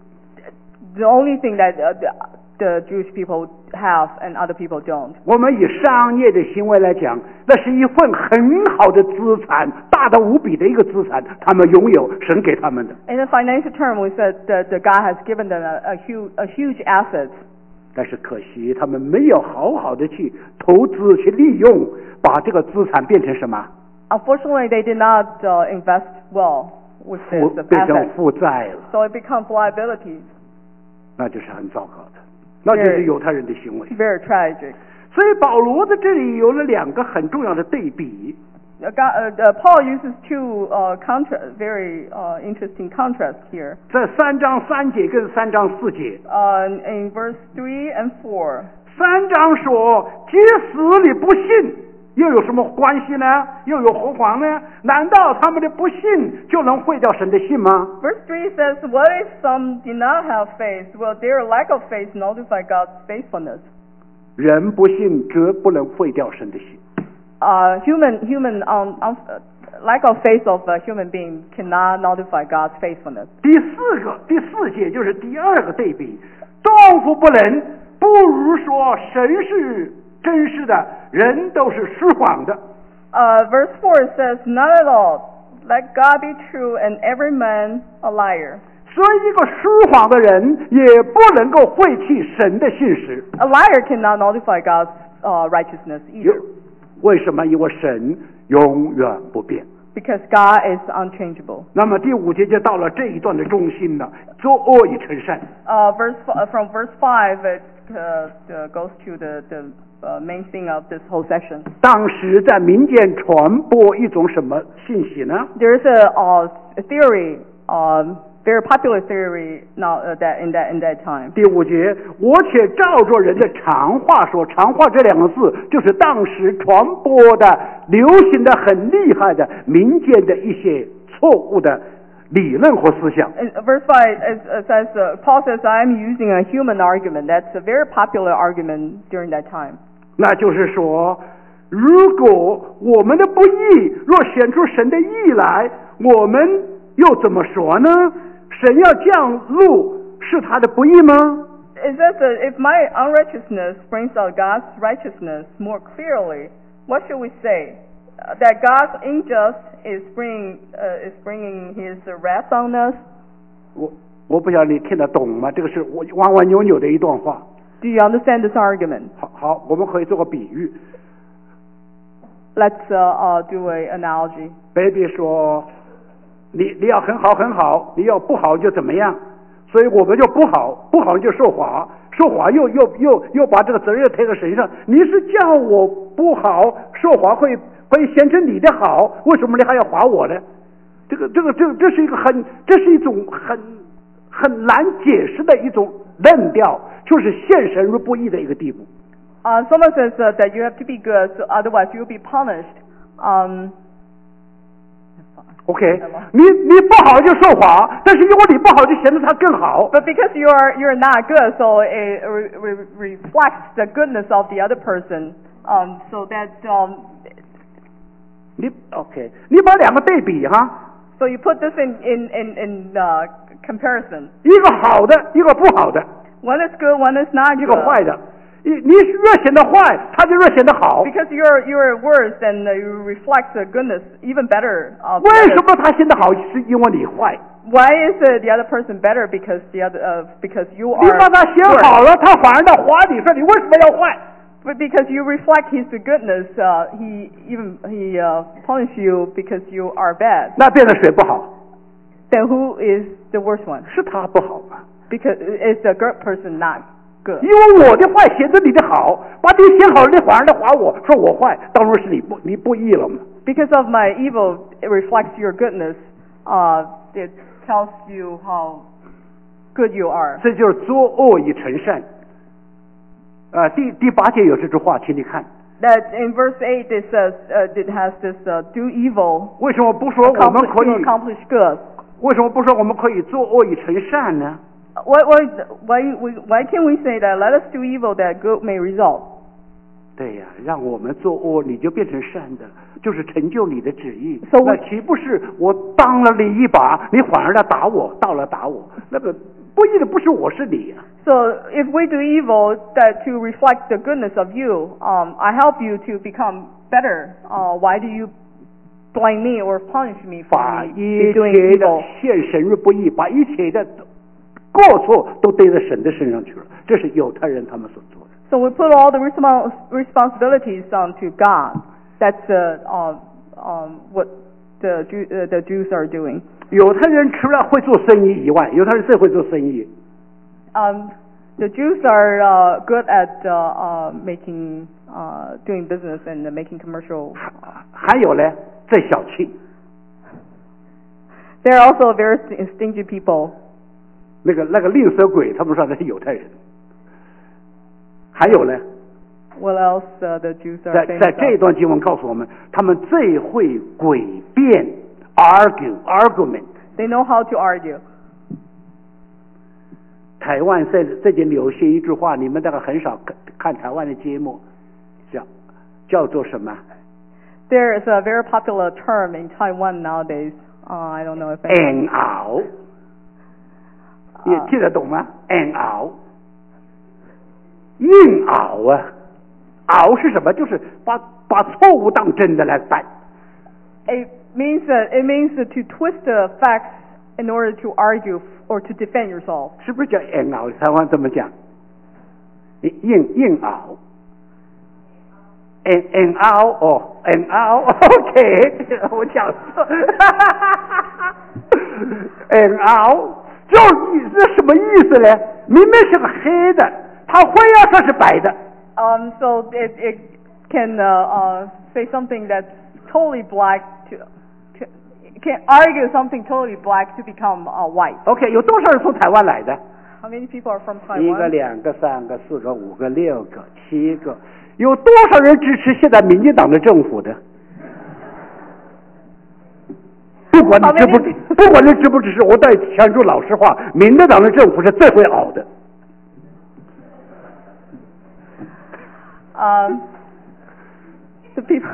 The only thing that uh, the, the Jewish people have and other people don't. 我们以商业的行为来讲，那是一份很好的资产，大的无比的一个资产，他们拥有，神给他们的。 In a financial term, we said that the God has given them a, a huge a huge asset. 但是可惜，他们没有好好的去投资、去利用，把这个资产变成什么？ Unfortunately, they did not uh, invest well with 负 this 变成 asset, 负债了， so it becomes liabilities. 那就是很糟糕的，那就是犹太人的行为。 Very tragic. 所以保罗在这里有了两个很重要的对比。 Uh, God, uh, uh, Paul uses two uh, contra- very uh, interesting contrasts here. 在三章三节跟三章四节， Uh, in verse three and four, 三章说，即使你不信，又有什么关系呢？又有何妨呢？难道他们的不信就能毁掉神的信吗？ verse three says, "What if some do not have faith? Will their lack of faith nullify God's faithfulness?" 人不信，绝不能毁掉神的信。 Uh, human human um, um, lack of faith of a human being cannot nullify God's faithfulness. 第四个第四节就是第二个对比，动夫不能，不如说神是真实的，人都是虚谎的。 Uh, verse four says, "Not at all. Let God be true and every man a liar." 所以，一个虚谎的人也不能够废弃神的信实。 A liar cannot nullify God's uh, righteousness 有 either, 为什么？因为神永远不变。 because God is unchangeable. 那么第五节就到了这一段的中心了，作恶以成善。 Uh, verse f- from verse five, it uh, uh, goes to the the uh, main thing of this whole section. 当时在民间传播一种什么信息呢？ There is a, uh, a theory, um, very popular theory now uh, that in that in that time. 第五节，我且照着人的常话说，常话这两个字就是当时传播的、流行的很厉害的民间的一些错误的理论和思想。 In verse five, it, it says, uh, Paul says, "I am using a human argument." That's a very popular argument during that time. 那就是说，如果我们的不义若显出神的义来，我们又怎么说呢？神要降露是他的不义吗？ It says that if my unrighteousness brings out God's righteousness more clearly, what should we say? Uh, that God's unjust is bringing uh, is bringing His wrath on us? 我我不晓得你听得懂吗？这个是我弯弯扭扭的一段话。 Do you understand this argument? 好，好，我们可以做个比喻。 Let's uh, uh, do an analogy. baby 说，你你要很好很好，你要不好就怎么样？所以我们就不好，不好就说谎，说谎又又又又把这个责任推在身上。你是叫我不好，说谎会会显成你的好，为什么你还要划我呢？这个这个这个这是一个很，这是一种很很难解释的一种论调，就是现神如不义的一个地步。 Uh, someone says uh, that you have to be good, so otherwise you'll be punished. Um, OK， 你你不好就说谎，但是因为你不好就显得他更好。 but because you're you're not good, so it re- re- reflects the goodness of the other person. Um, so that um, 你 OK， 你把两个对比哈， so you put this in in in, in uh, comparison. 一个好的，一个不好的， One is good, one is not 一个坏 good. 的， 你你越显得坏，他就越显得好。 Because you're you're worse and you reflect the goodness even better. Of 为 others. 什么他显得好？是因为你坏。 Why is uh, the other person better? Because the other uh, because you 你 are 把他显 worse. 好了，他反而在划你说你为什么要坏？ But because you reflect his goodness, uh, he even he uh, punish you because you are bad. 那变成谁不好？ Then who is the worst one? 是他不好嘛？ Because it's the good person not good. 因为我的坏显得你的好，把你显好了，你反而来划我说我坏，当然是你不你不义了嘛。 Because of my evil, it reflects your goodness. Uh, it tells you how good you are. 这就是作恶以成善。呃，第第八节有这句话，请你看。 That in verse eight it says uh, it has this uh, do evil 为什么不说我们 accomplish, 可 to 以？ accomplish good. 为什么不说我们可以作恶以成善呢？ Why why why we, why can't we say that let us do evil that good may result? 对呀，让我们作恶，你就变成善的，就是成就你的旨意。 So 那 we- 岂不是我当了你一把，你反而来打我，到了打我？那个不义的不是我，是你啊！ So if we do evil that to reflect the goodness of you, um, I help you to become better. Uh, why do you blame me or punish me for 把 me 一 doing 切的 evil? 陷神于不义，把一切的过错都堆在神的身上去了。这是犹太人他们所做的。 So we put all the respons- responsibilities onto God. That's uh, um, um, what the Jew, uh, the Jews are doing. 犹太人除了会做生意以外，犹太人最会做生意。 Um, the Jews are uh, good at uh, uh, making, uh, doing business and uh, making commercial. 还有呢，最小气。 They're also very st- stingy people. 那个那个吝啬鬼，他们说那是犹太人。还有呢， What else uh, the Jews are 在 famous 在这一 of? 段经文告诉我们，他们最会诡辩 argue argument。 They know how to argue. 台湾在最近流行一句话，你们大概很少看看台湾的节目，叫叫做什么 There is a very popular term in Taiwan nowadays. Uh, I don't know if ？N 熬，你听得懂吗 ？N 熬，硬熬啊，熬是什么？就是把把错误当真的来办。 It means that it means that to twist the facts in order to argue or to defend yourself. 是不是叫硬熬？台湾怎么讲？硬硬熬，硬硬熬哦，硬熬 ，OK， 我讲错，硬熬，就这什么意思呢？明明是个黑的，他非要说是白的。 Um, so it, it can uh, uh, say something that's totally black to can, can argue something totally black to become uh, white. OK， 有多少人从台湾来的？ How many people are from 一个、 Taiwan? 两个、三个、四个、五个、六个、七个，有多少人支持现在民进党的政府的？不管你支不 How many- 不管你支不支持，我再强调老实话，民进党的政府是最会熬的。 Um, the people.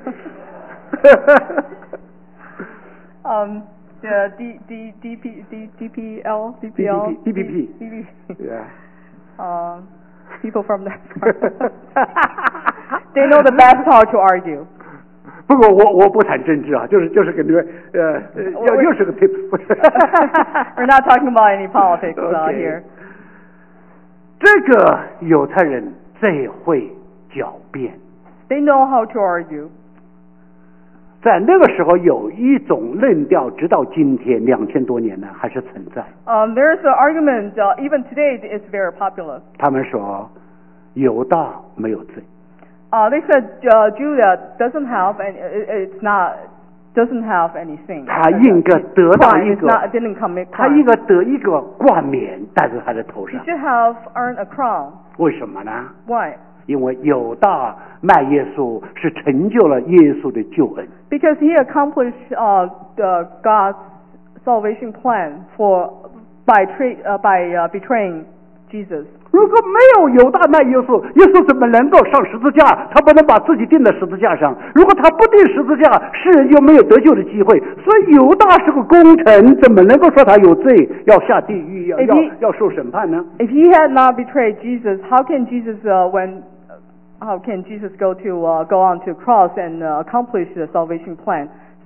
um, the D D D P D DPL DPL D P P D P P. Yeah. Um, people from that part. They know the best how to argue. 不过我我不谈政治啊，就是就是给你们呃呃又又是个 tips。 We're not talking about any politics uh, Okay. here. 这个犹太人最会狡辩。 They know how to argue. 在那个时候有一种论调，直到今天两千多年呢还是存在。 Um, there's an argument, uh, even today it's very popular. 他们说犹大没有罪， Uh, they said uh, Judah doesn't have any, it, it's not, doesn't have any sin. 他应该得到 Crime 一 is 个 not, didn't commit 他应 crime. 该得一个冠冕戴在他的头 He 上。 should have earned a crown. 为什么呢？ Why? 因为犹大卖耶稣是成就了耶稣的救恩。 Because he accomplished uh, the God's salvation plan for by tra- uh, by uh, betraying Jesus. 如果没有犹大卖耶稣，耶稣怎么能够上十字架？他不能把自己钉在十字架上。如果他不钉十字架，世人就没有得救的机会。所以犹大是个功臣，怎么能够说他有罪，要下地狱，要 If 要 he- 要受审判呢？ If he had not betrayed Jesus, how can Jesus, uh, when, how can Jesus go to uh, go on to cross and uh, accomplish the salvation plan?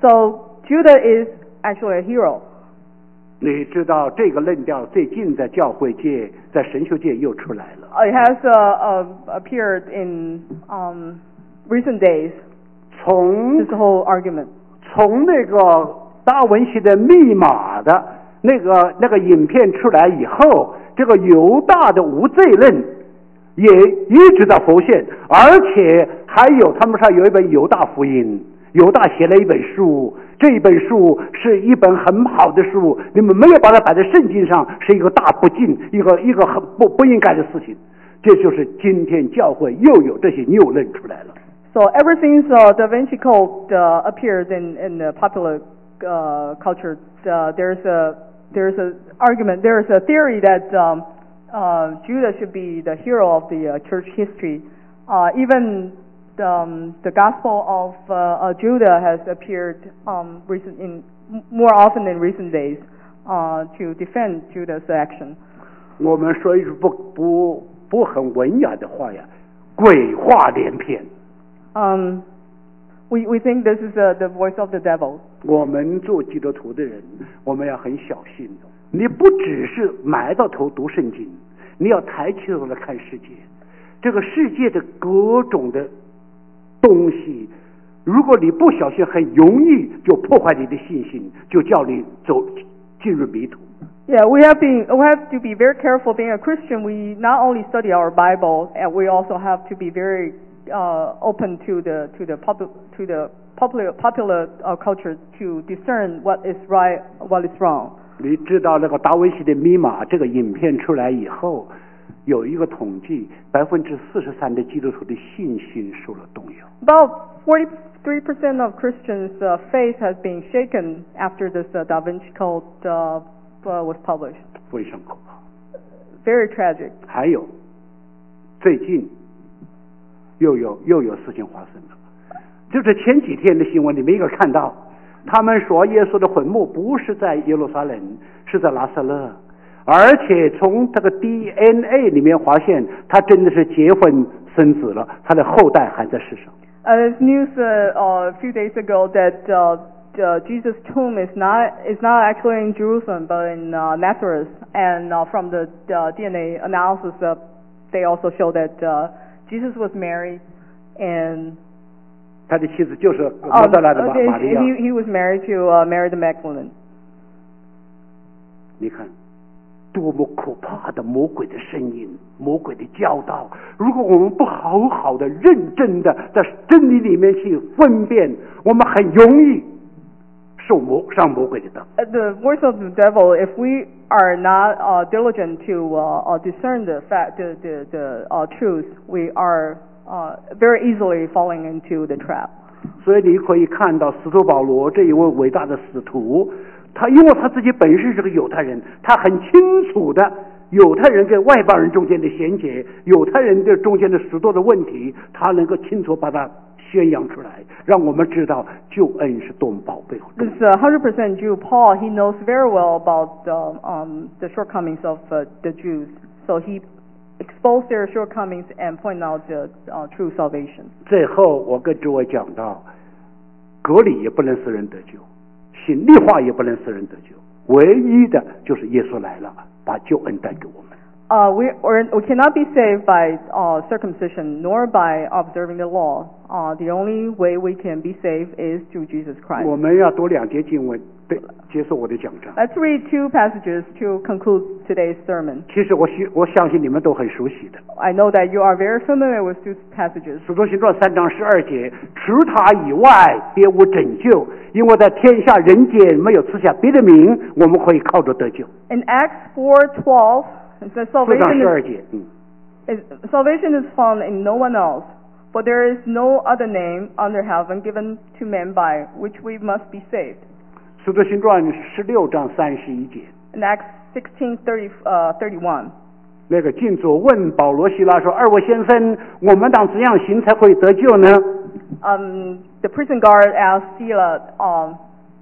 So Judah is actually a hero. 你知道这个论调最近在教会界、在神学界又出来了。 It has uh, uh, appeared in um, recent days. 从 This whole argument. 从那个达文西的密码的那个那个影片出来以后，这个犹大的无罪论也一直在浮现，而且还有他们说有一本犹大福音，犹大写了一本书，这一本书是一本很好的书，你们没有把它摆在圣经上，是一个大不敬，一个一个很不不应该的事情。这就是今天教会又有这些谬论出来了。 So ever since uh, Da Vinci Code uh, appeared in, in the popular uh, culture, uh, there's a there's a argument, there's a theory that um, uh, Judah should be the hero of the uh, church history. Uh, even the, um, the Gospel of uh, uh, Judah has appeared um, recent in more often in recent days uh, to defend Judah's action. 我们说一句不不不很文雅的话呀，鬼话连篇。 Um, we we think this is uh, the voice of the devil. 我们做基督徒的人，我们要很小心的。你不只是埋到头读圣经，你要抬起头来看世界。这个世界的各种的东西，如果你不小心，很容易就破坏你的信心，就叫你走进入迷途。 Yeah, we have been we have to be very careful. Being a Christian, we not only study our Bible, and we also have to be very uh, open to the to the pub, to the popular popular uh, culture to discern what is right, what is wrong. 你知道那个达文西的密码这个影片出来以后，有一个统计，百分之四十三的基督徒的信心受了动摇。 About forty-three percent of Christians' uh, faith has been shaken after this uh, Da Vinci Code uh, uh, was published. 非常可怕。 Very tragic. 还有，最近又有又有事情发生了，就是前几天的新闻，你们应该看到，他们说耶稣的坟墓不是在耶路撒冷，是在拉萨勒，而且从这个 D N A 里面发现，他真的是结婚生子了，他的后代还在世上。 Uh, there's news uh, uh, a few days ago that uh, uh, Jesus' tomb is not is not actually in Jerusalem, but in uh, Nazareth. And uh, from the uh, D N A analysis, uh, they also show that uh, Jesus was married, and 他的妻子就是 um, 马大拉的玛 okay, 玛利亚。 he he was married to uh, Mary the Magdalene. 你看，多么可怕的魔鬼的声音，魔鬼的教导！如果我们不好好的、认真的在真理里面去分辨，我们很容易受魔上魔鬼的当。 Uh, the voice of the devil. If we are not uh, diligent to uh, uh, discern the fact, the the, the uh, truth, we are uh, very easily falling into the trap. 所以你可以看到使徒保罗这一位伟大的使徒，他因为他自己本身是个犹太人，他很清楚的犹太人跟外邦人中间的衔接，犹太人的中间的许多的问题，他能够清楚把它宣扬出来，让我们知道救恩是多么宝贝。 This uh, one hundred percent Jew Paul, he knows very well about the, um, the shortcomings of uh, the Jews. So he exposed their shortcomings and point out the uh, true salvation. 最后我跟诸位讲到，割礼也不能使人得救，行律法也不能使人得救，唯一的就是耶稣来了，把救恩带给我们。 Uh, we, or, we cannot be saved by uh, circumcision nor by observing the law. Uh, the only way we can be saved is through Jesus Christ. 我们要读两节经文，对，结束我的讲章。 Let's read two passages to conclude today's sermon. 其实我希我相信你们都很熟悉的， I know that you are very familiar with these passages. 《使徒行传》三章十二节，除他以外别无拯救，因为在天下人间没有赐下别的名，我们可以靠着得救。 In Acts four twelve, it says 四章 salvation 十二 is, 节，嗯， is, salvation is found in no one else, for there is no other name under heaven given to men by which we must be saved. 《使徒行传》十六章三十一节， In Acts sixteen thirty uh, thirty one, 那个禁主问保罗希拉说：“二位先生，我们当怎样行才会得救呢？” Um, the prison guard asked Sila, um,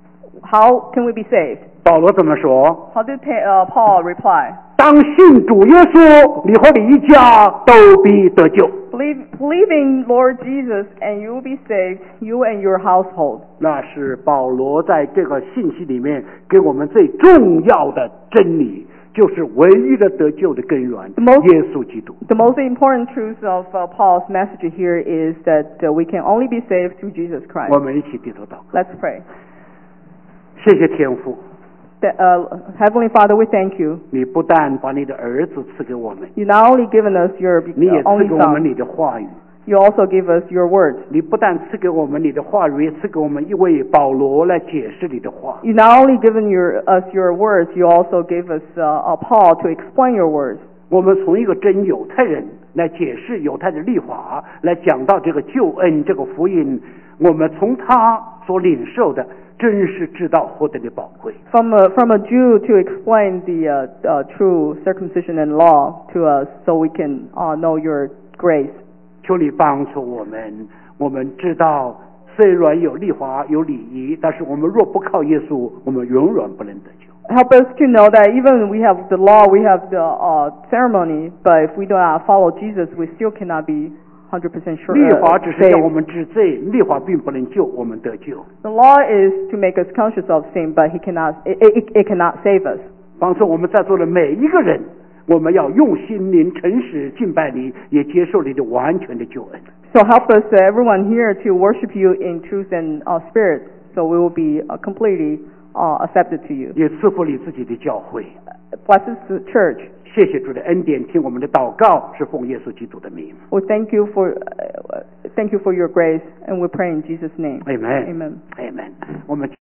how can we be saved? 保罗怎么说？ How did uh, Paul reply? 当信主耶稣，你和你一家都必得救。 Believe, believe in Lord Jesus and you will be saved, you and your household. 那是保罗在这个信息里面给我们最重要的真理，就是唯一的得救的根源 The most- 耶稣基督。 The most important truth of uh, Paul's message here is that uh, we can only be saved through Jesus Christ. 我们一起低头祷告。 Let's pray. 谢谢天父， That, uh, Heavenly Father, we thank you. 你不但把你的儿子赐给我们， You not only given us your be- 你也 uh, 赐 only 给我们 Son, 你的话语。 you also give us your word. 你不但赐给我们你的话语，也赐给我们一位保罗来解释你的话。 You not only given your, us your words, you also gave us uh, a Paul to explain your words. 我们从一个真犹太人来解释犹太的律法，来讲到这个救恩这个福音，我们从他所领受的真是知道获得的宝贵。 From a, from a Jew to explain the uh, uh, true circumcision and law to us so we can uh, know your grace. 求你帮助我们，我们知道虽然有律法有礼仪，但是我们若不靠耶稣，我们永远不能得救。 Help us to know that even we have the law, we have the uh, ceremony, but if we do not follow Jesus, we still cannot be one hundred percent sure 律 uh, 法只是叫我 saved. 们知罪，律法并不能救我们得救。 The law is to make us conscious of sin, but he cannot, it, it, it cannot save us. 帮助我们在座的每一个人，我们要用心灵诚实敬拜你，也接受你的完全的救恩。 So help us, uh, everyone here, to worship you in truth and uh, spirit, so we will be uh, completely uh, accepted to you. 也赐福你自己的教会。 Bless us, the church. 谢谢主的恩典，听我们的祷告，是奉耶稣基督的名。 We thank you for, uh, thank you for your grace, and we pray in Jesus' name. Amen. Amen. Amen. 我们。